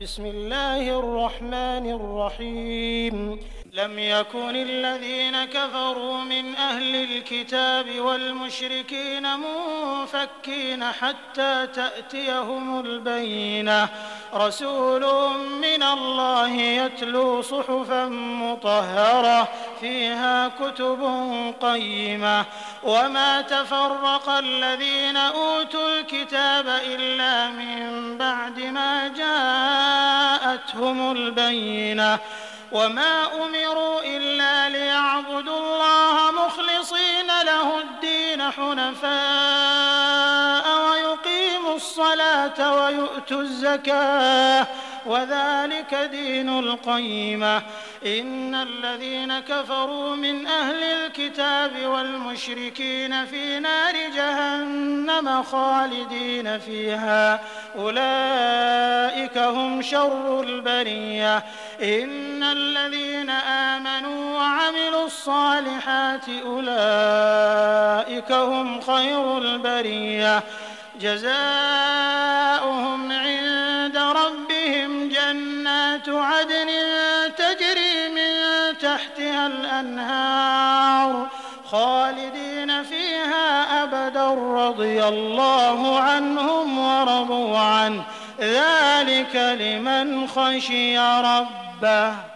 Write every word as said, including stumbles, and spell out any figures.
بسم الله الرحمن الرحيم لم يكن الذين كفروا من أهل الكتاب والمشركين منفكين حتى تأتيهم البينة رسول من الله يتلو صحفا مطهرة فيها كتب قيمة وما تفرق الذين أوتوا الكتاب إلا من بعد ما جاءتهم البينة وما أمروا إلا ليعبدوا الله مخلصين له الدين حنفاء ويقيموا الصلاة ويؤتوا الزكاة وذلك دين القيمة إن الذين كفروا من أهل الكتاب والمشركين في نار جهنم خالدين فيها أولئك هم شر البرية إن الذين آمنوا وعملوا الصالحات أولئك هم خير البرية جزاؤهم عند ربهم جنات عدن تجري من تحتها الأنهار خالدين فيها أبدا رضي الله عنهم ورضوا عنه ذلك لمن خشي ربه.